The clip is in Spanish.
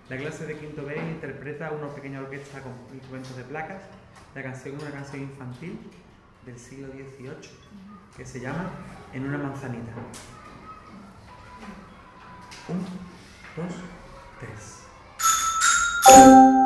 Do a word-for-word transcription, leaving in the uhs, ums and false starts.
La clase de quinto B interpreta una pequeña orquesta con instrumentos de placas. La canción es una canción infantil del siglo dieciocho que se llama En una manzanita. Un, dos, tres.